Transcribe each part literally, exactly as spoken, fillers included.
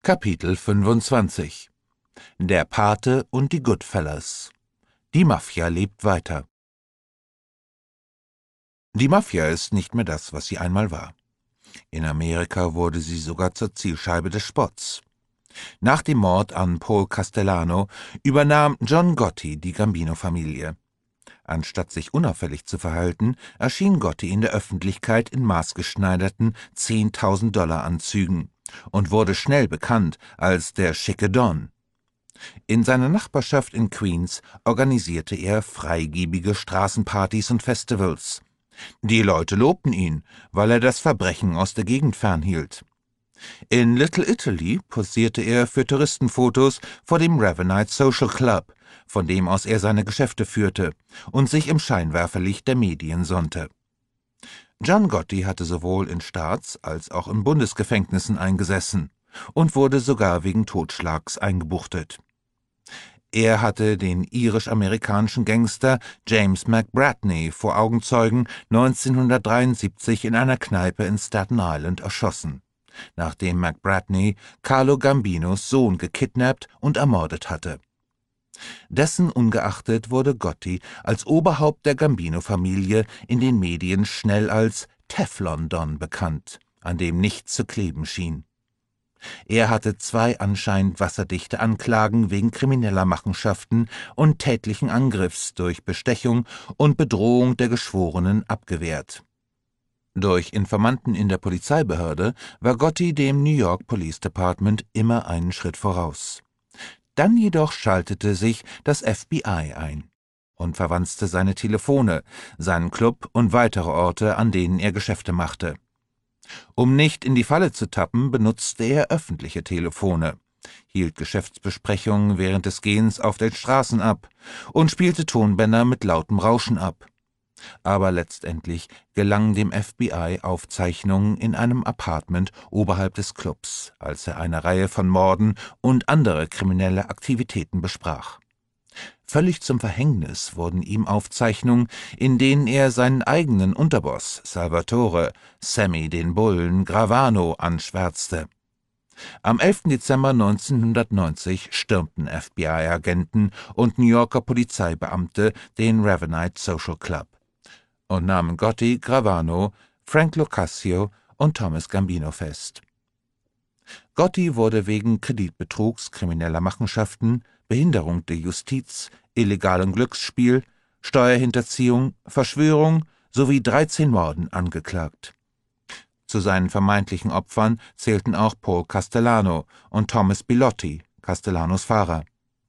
Kapitel fünfundzwanzig Der Pate und die Goodfellas. Die Mafia lebt weiter. Die Mafia ist nicht mehr das, was sie einmal war. In Amerika wurde sie sogar zur Zielscheibe des Spotts. Nach dem Mord an Paul Castellano übernahm John Gotti die Gambino-Familie. Anstatt sich unauffällig zu verhalten, erschien Gotti in der Öffentlichkeit in maßgeschneiderten zehntausend-Dollar-Anzügen und wurde schnell bekannt als der schicke Don. In seiner Nachbarschaft in Queens organisierte er freigebige Straßenpartys und Festivals. Die Leute lobten ihn, weil er das Verbrechen aus der Gegend fernhielt. In Little Italy posierte er für Touristenfotos vor dem Ravenite Social Club, von dem aus er seine Geschäfte führte und sich im Scheinwerferlicht der Medien sonnte. John Gotti hatte sowohl in Staats- als auch in Bundesgefängnissen eingesessen und wurde sogar wegen Totschlags eingebuchtet. Er hatte den irisch-amerikanischen Gangster James McBratney vor Augenzeugen neunzehnhundertdreiundsiebzig in einer Kneipe in Staten Island erschossen, nachdem McBratney Carlo Gambinos Sohn gekidnappt und ermordet hatte. Dessen ungeachtet wurde Gotti als Oberhaupt der Gambino-Familie in den Medien schnell als Teflon Don bekannt, an dem nichts zu kleben schien. Er hatte zwei anscheinend wasserdichte Anklagen wegen krimineller Machenschaften und tätlichen Angriffs durch Bestechung und Bedrohung der Geschworenen abgewehrt. Durch Informanten in der Polizeibehörde war Gotti dem New York Police Department immer einen Schritt voraus. Dann jedoch schaltete sich das F B I ein und verwanzte seine Telefone, seinen Club und weitere Orte, an denen er Geschäfte machte. Um nicht in die Falle zu tappen, benutzte er öffentliche Telefone, hielt Geschäftsbesprechungen während des Gehens auf den Straßen ab und spielte Tonbänder mit lautem Rauschen ab. Aber letztendlich gelangen dem F B I Aufzeichnungen in einem Apartment oberhalb des Clubs, als er eine Reihe von Morden und andere kriminelle Aktivitäten besprach. Völlig zum Verhängnis wurden ihm Aufzeichnungen, in denen er seinen eigenen Unterboss Salvatore, Sammy den Bullen Gravano anschwärzte. Am elften Dezember neunzehnhundertneunzig stürmten F B I-Agenten und New Yorker Polizeibeamte den Ravenite Social Club und nahmen Gotti, Gravano, Frank Locascio und Thomas Gambino fest. Gotti wurde wegen Kreditbetrugs, krimineller Machenschaften, Behinderung der Justiz, illegalem Glücksspiel, Steuerhinterziehung, Verschwörung sowie dreizehn Morden angeklagt. Zu seinen vermeintlichen Opfern zählten auch Paul Castellano und Thomas Bilotti, Castellanos Fahrer.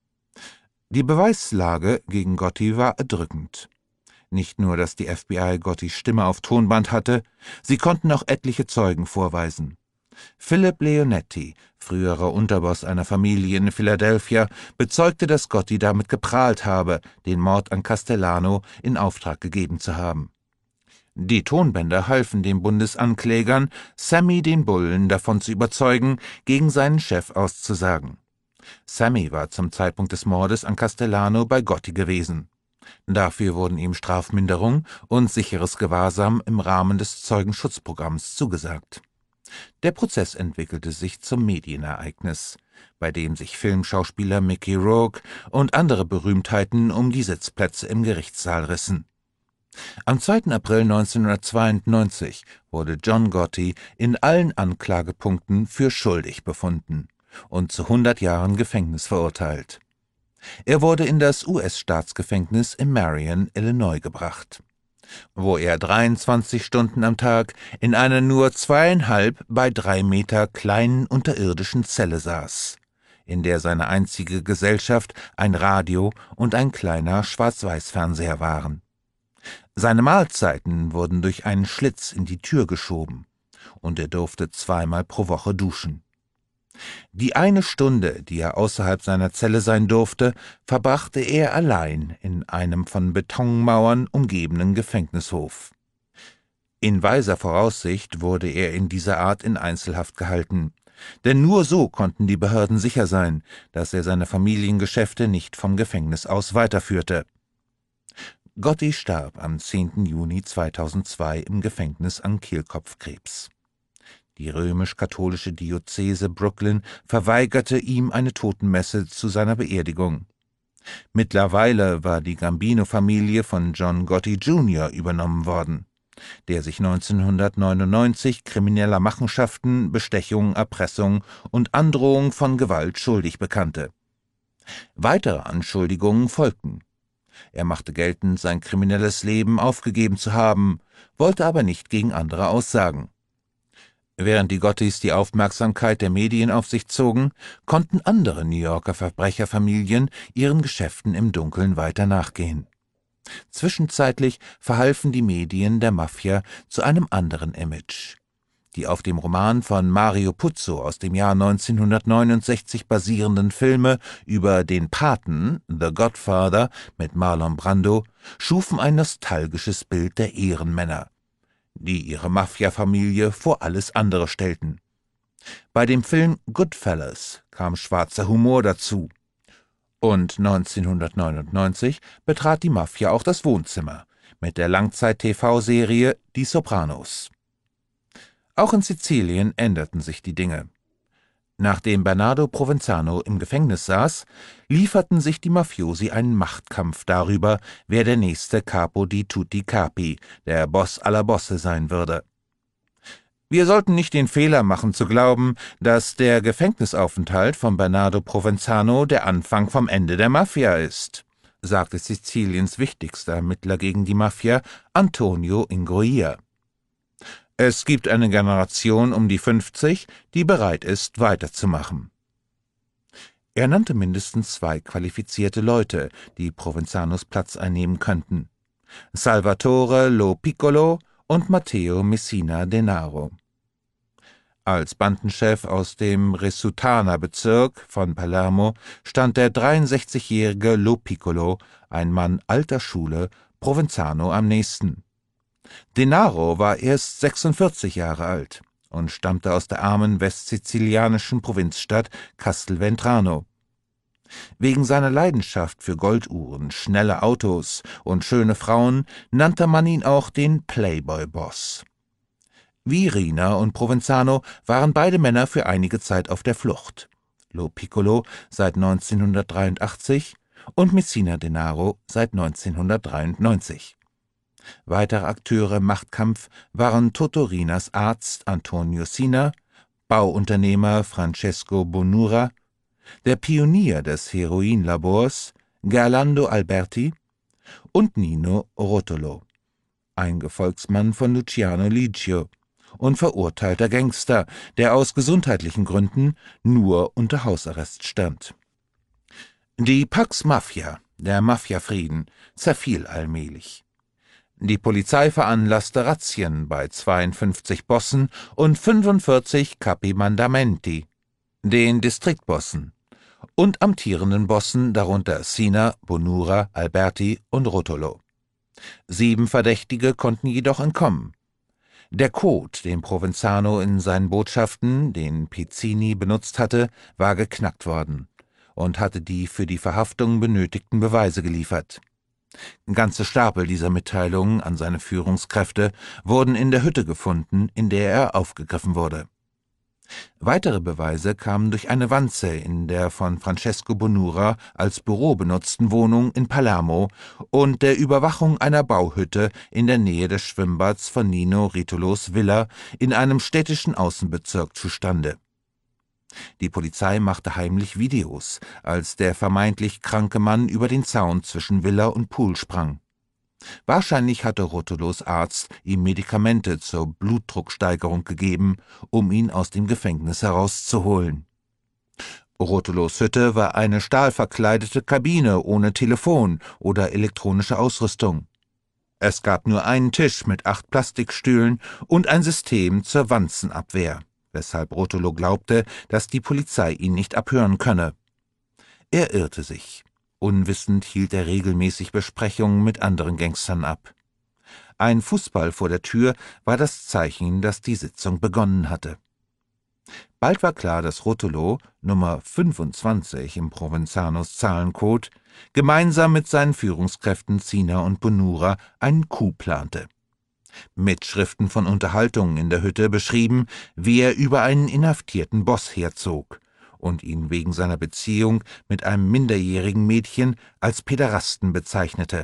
Die Beweislage gegen Gotti war erdrückend. Nicht nur, dass die F B I Gottis Stimme auf Tonband hatte, sie konnten auch etliche Zeugen vorweisen. Philip Leonetti, früherer Unterboss einer Familie in Philadelphia, bezeugte, dass Gotti damit geprahlt habe, den Mord an Castellano in Auftrag gegeben zu haben. Die Tonbänder halfen den Bundesanklägern, Sammy den Bullen davon zu überzeugen, gegen seinen Chef auszusagen. Sammy war zum Zeitpunkt des Mordes an Castellano bei Gotti gewesen. Dafür wurden ihm Strafminderung und sicheres Gewahrsam im Rahmen des Zeugenschutzprogramms zugesagt. Der Prozess entwickelte sich zum Medienereignis, bei dem sich Filmschauspieler Mickey Rourke und andere Berühmtheiten um die Sitzplätze im Gerichtssaal rissen. Am zweiten April neunzehnhundertzweiundneunzig wurde John Gotti in allen Anklagepunkten für schuldig befunden und zu hundert Jahren Gefängnis verurteilt. Er wurde in das U S-Staatsgefängnis in Marion, Illinois gebracht, wo er dreiundzwanzig Stunden am Tag in einer nur zweieinhalb bei drei Meter kleinen unterirdischen Zelle saß, in der seine einzige Gesellschaft ein Radio und ein kleiner Schwarz-Weiß-Fernseher waren. Seine Mahlzeiten wurden durch einen Schlitz in die Tür geschoben, und er durfte zweimal pro Woche duschen. Die eine Stunde, die er außerhalb seiner Zelle sein durfte, verbrachte er allein in einem von Betonmauern umgebenen Gefängnishof. In weiser Voraussicht wurde er in dieser Art in Einzelhaft gehalten, denn nur so konnten die Behörden sicher sein, dass er seine Familiengeschäfte nicht vom Gefängnis aus weiterführte. Gotti starb am zehnten Juni zweitausendzwei im Gefängnis an Kehlkopfkrebs. Die römisch-katholische Diözese Brooklyn verweigerte ihm eine Totenmesse zu seiner Beerdigung. Mittlerweile war die Gambino-Familie von John Gotti Junior übernommen worden, der sich neunzehnhundertneunundneunzig krimineller Machenschaften, Bestechung, Erpressung und Androhung von Gewalt schuldig bekannte. Weitere Anschuldigungen folgten. Er machte geltend, sein kriminelles Leben aufgegeben zu haben, wollte aber nicht gegen andere aussagen. Während die Gottis die Aufmerksamkeit der Medien auf sich zogen, konnten andere New Yorker Verbrecherfamilien ihren Geschäften im Dunkeln weiter nachgehen. Zwischenzeitlich verhalfen die Medien der Mafia zu einem anderen Image. Die auf dem Roman von Mario Puzo aus dem Jahr neunzehnhundertneunundsechzig basierenden Filme über den Paten, The Godfather, mit Marlon Brando, schufen ein nostalgisches Bild der Ehrenmänner, die ihre Mafia-Familie vor alles andere stellten. Bei dem Film Goodfellas kam schwarzer Humor dazu. Und neunzehnhundertneunundneunzig betrat die Mafia auch das Wohnzimmer mit der Langzeit-T V-Serie Die Sopranos. Auch in Sizilien änderten sich die Dinge. Nachdem Bernardo Provenzano im Gefängnis saß, lieferten sich die Mafiosi einen Machtkampf darüber, wer der nächste Capo di tutti Capi, der Boss aller Bosse sein würde. Wir sollten nicht den Fehler machen zu glauben, dass der Gefängnisaufenthalt von Bernardo Provenzano der Anfang vom Ende der Mafia ist, sagte Siziliens wichtigster Ermittler gegen die Mafia, Antonio Ingroia. Es gibt eine Generation um die fünfzig, die bereit ist, weiterzumachen. Er nannte mindestens zwei qualifizierte Leute, die Provenzanos Platz einnehmen könnten: Salvatore Lo Piccolo und Matteo Messina Denaro. Als Bandenchef aus dem Resuttana-Bezirk von Palermo stand der dreiundsechzigjährige Lo Piccolo, ein Mann alter Schule, Provenzano am nächsten. Denaro war erst sechsundvierzig Jahre alt und stammte aus der armen westsizilianischen Provinzstadt Castelvetrano. Wegen seiner Leidenschaft für Golduhren, schnelle Autos und schöne Frauen nannte man ihn auch den Playboy-Boss. Wie Rina und Provenzano waren beide Männer für einige Zeit auf der Flucht. Lo Piccolo seit neunzehnhundertdreiundachtzig und Messina Denaro seit neunzehnhundertdreiundneunzig. Weitere Akteure im Machtkampf waren Totorinas Arzt Antonio Sina, Bauunternehmer Francesco Bonura, der Pionier des Heroinlabors Gerlando Alberti und Nino Rotolo, ein Gefolgsmann von Luciano Liggio und verurteilter Gangster, der aus gesundheitlichen Gründen nur unter Hausarrest stand. Die Pax Mafia, der Mafiafrieden, zerfiel allmählich. Die Polizei veranlasste Razzien bei zweiundfünfzig Bossen und fünfundvierzig Capimandamenti, den Distriktbossen, und amtierenden Bossen, darunter Sina, Bonura, Alberti und Rotolo. Sieben Verdächtige konnten jedoch entkommen. Der Code, den Provenzano in seinen Botschaften, den Pizzini benutzt hatte, war geknackt worden und hatte die für die Verhaftung benötigten Beweise geliefert. Ganze Stapel dieser Mitteilungen an seine Führungskräfte wurden in der Hütte gefunden, in der er aufgegriffen wurde. Weitere Beweise kamen durch eine Wanze in der von Francesco Bonura als Büro benutzten Wohnung in Palermo und der Überwachung einer Bauhütte in der Nähe des Schwimmbads von Nino Ritolos Villa in einem städtischen Außenbezirk zustande. Die Polizei machte heimlich Videos, als der vermeintlich kranke Mann über den Zaun zwischen Villa und Pool sprang. Wahrscheinlich hatte Rotolos Arzt ihm Medikamente zur Blutdrucksteigerung gegeben, um ihn aus dem Gefängnis herauszuholen. Rotolos Hütte war eine stahlverkleidete Kabine ohne Telefon oder elektronische Ausrüstung. Es gab nur einen Tisch mit acht Plastikstühlen und ein System zur Wanzenabwehr, weshalb Rotolo glaubte, dass die Polizei ihn nicht abhören könne. Er irrte sich. Unwissend hielt er regelmäßig Besprechungen mit anderen Gangstern ab. Ein Fußball vor der Tür war das Zeichen, dass die Sitzung begonnen hatte. Bald war klar, dass Rotolo, Nummer fünfundzwanzig im Provenzanos Zahlencode, gemeinsam mit seinen Führungskräften Sina und Bonura einen Coup plante. Mitschriften von Unterhaltungen in der Hütte beschrieben, wie er über einen inhaftierten Boss herzog und ihn wegen seiner Beziehung mit einem minderjährigen Mädchen als Päderasten bezeichnete.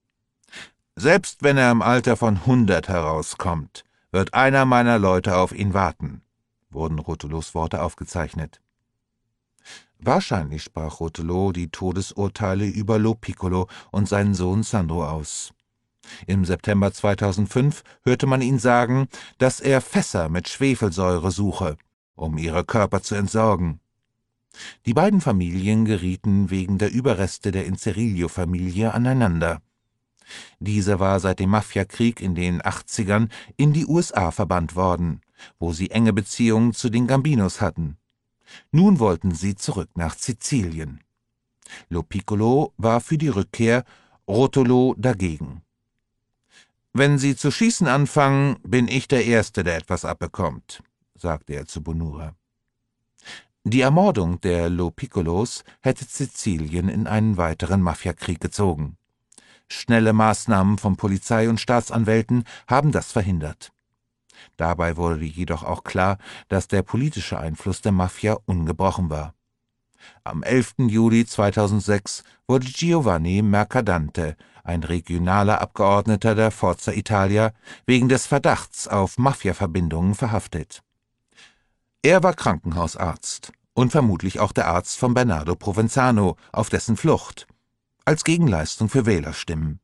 »Selbst wenn er im Alter von hundert herauskommt, wird einer meiner Leute auf ihn warten«, wurden Rotelos Worte aufgezeichnet. Wahrscheinlich sprach Rotelo die Todesurteile über Lo Piccolo und seinen Sohn Sandro aus. Im September zweitausendfünf hörte man ihn sagen, dass er Fässer mit Schwefelsäure suche, um ihre Körper zu entsorgen. Die beiden Familien gerieten wegen der Überreste der Inzerillo-Familie aneinander. Diese war seit dem Mafiakrieg in den achtzigern in die U S A verbannt worden, wo sie enge Beziehungen zu den Gambinos hatten. Nun wollten sie zurück nach Sizilien. Lo Piccolo war für die Rückkehr, Rotolo dagegen. »Wenn Sie zu schießen anfangen, bin ich der Erste, der etwas abbekommt«, sagte er zu Bonura. Die Ermordung der Lo Piccolos hätte Sizilien in einen weiteren Mafiakrieg gezogen. Schnelle Maßnahmen von Polizei und Staatsanwälten haben das verhindert. Dabei wurde jedoch auch klar, dass der politische Einfluss der Mafia ungebrochen war. Am elften Juli zweitausendsechs wurde Giovanni Mercadante, ein regionaler Abgeordneter der Forza Italia, wegen des Verdachts auf Mafia-Verbindungen verhaftet. Er war Krankenhausarzt und vermutlich auch der Arzt von Bernardo Provenzano auf dessen Flucht, als Gegenleistung für Wählerstimmen.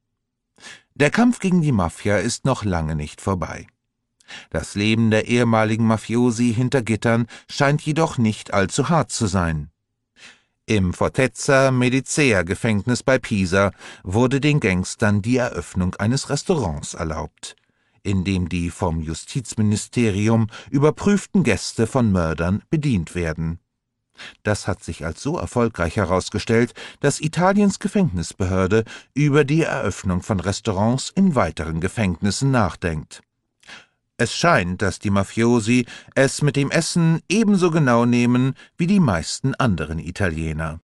Der Kampf gegen die Mafia ist noch lange nicht vorbei. Das Leben der ehemaligen Mafiosi hinter Gittern scheint jedoch nicht allzu hart zu sein. Im Fortezza Medicea Gefängnis bei Pisa wurde den Gangstern die Eröffnung eines Restaurants erlaubt, in dem die vom Justizministerium überprüften Gäste von Mördern bedient werden. Das hat sich als so erfolgreich herausgestellt, dass Italiens Gefängnisbehörde über die Eröffnung von Restaurants in weiteren Gefängnissen nachdenkt. Es scheint, dass die Mafiosi es mit dem Essen ebenso genau nehmen wie die meisten anderen Italiener.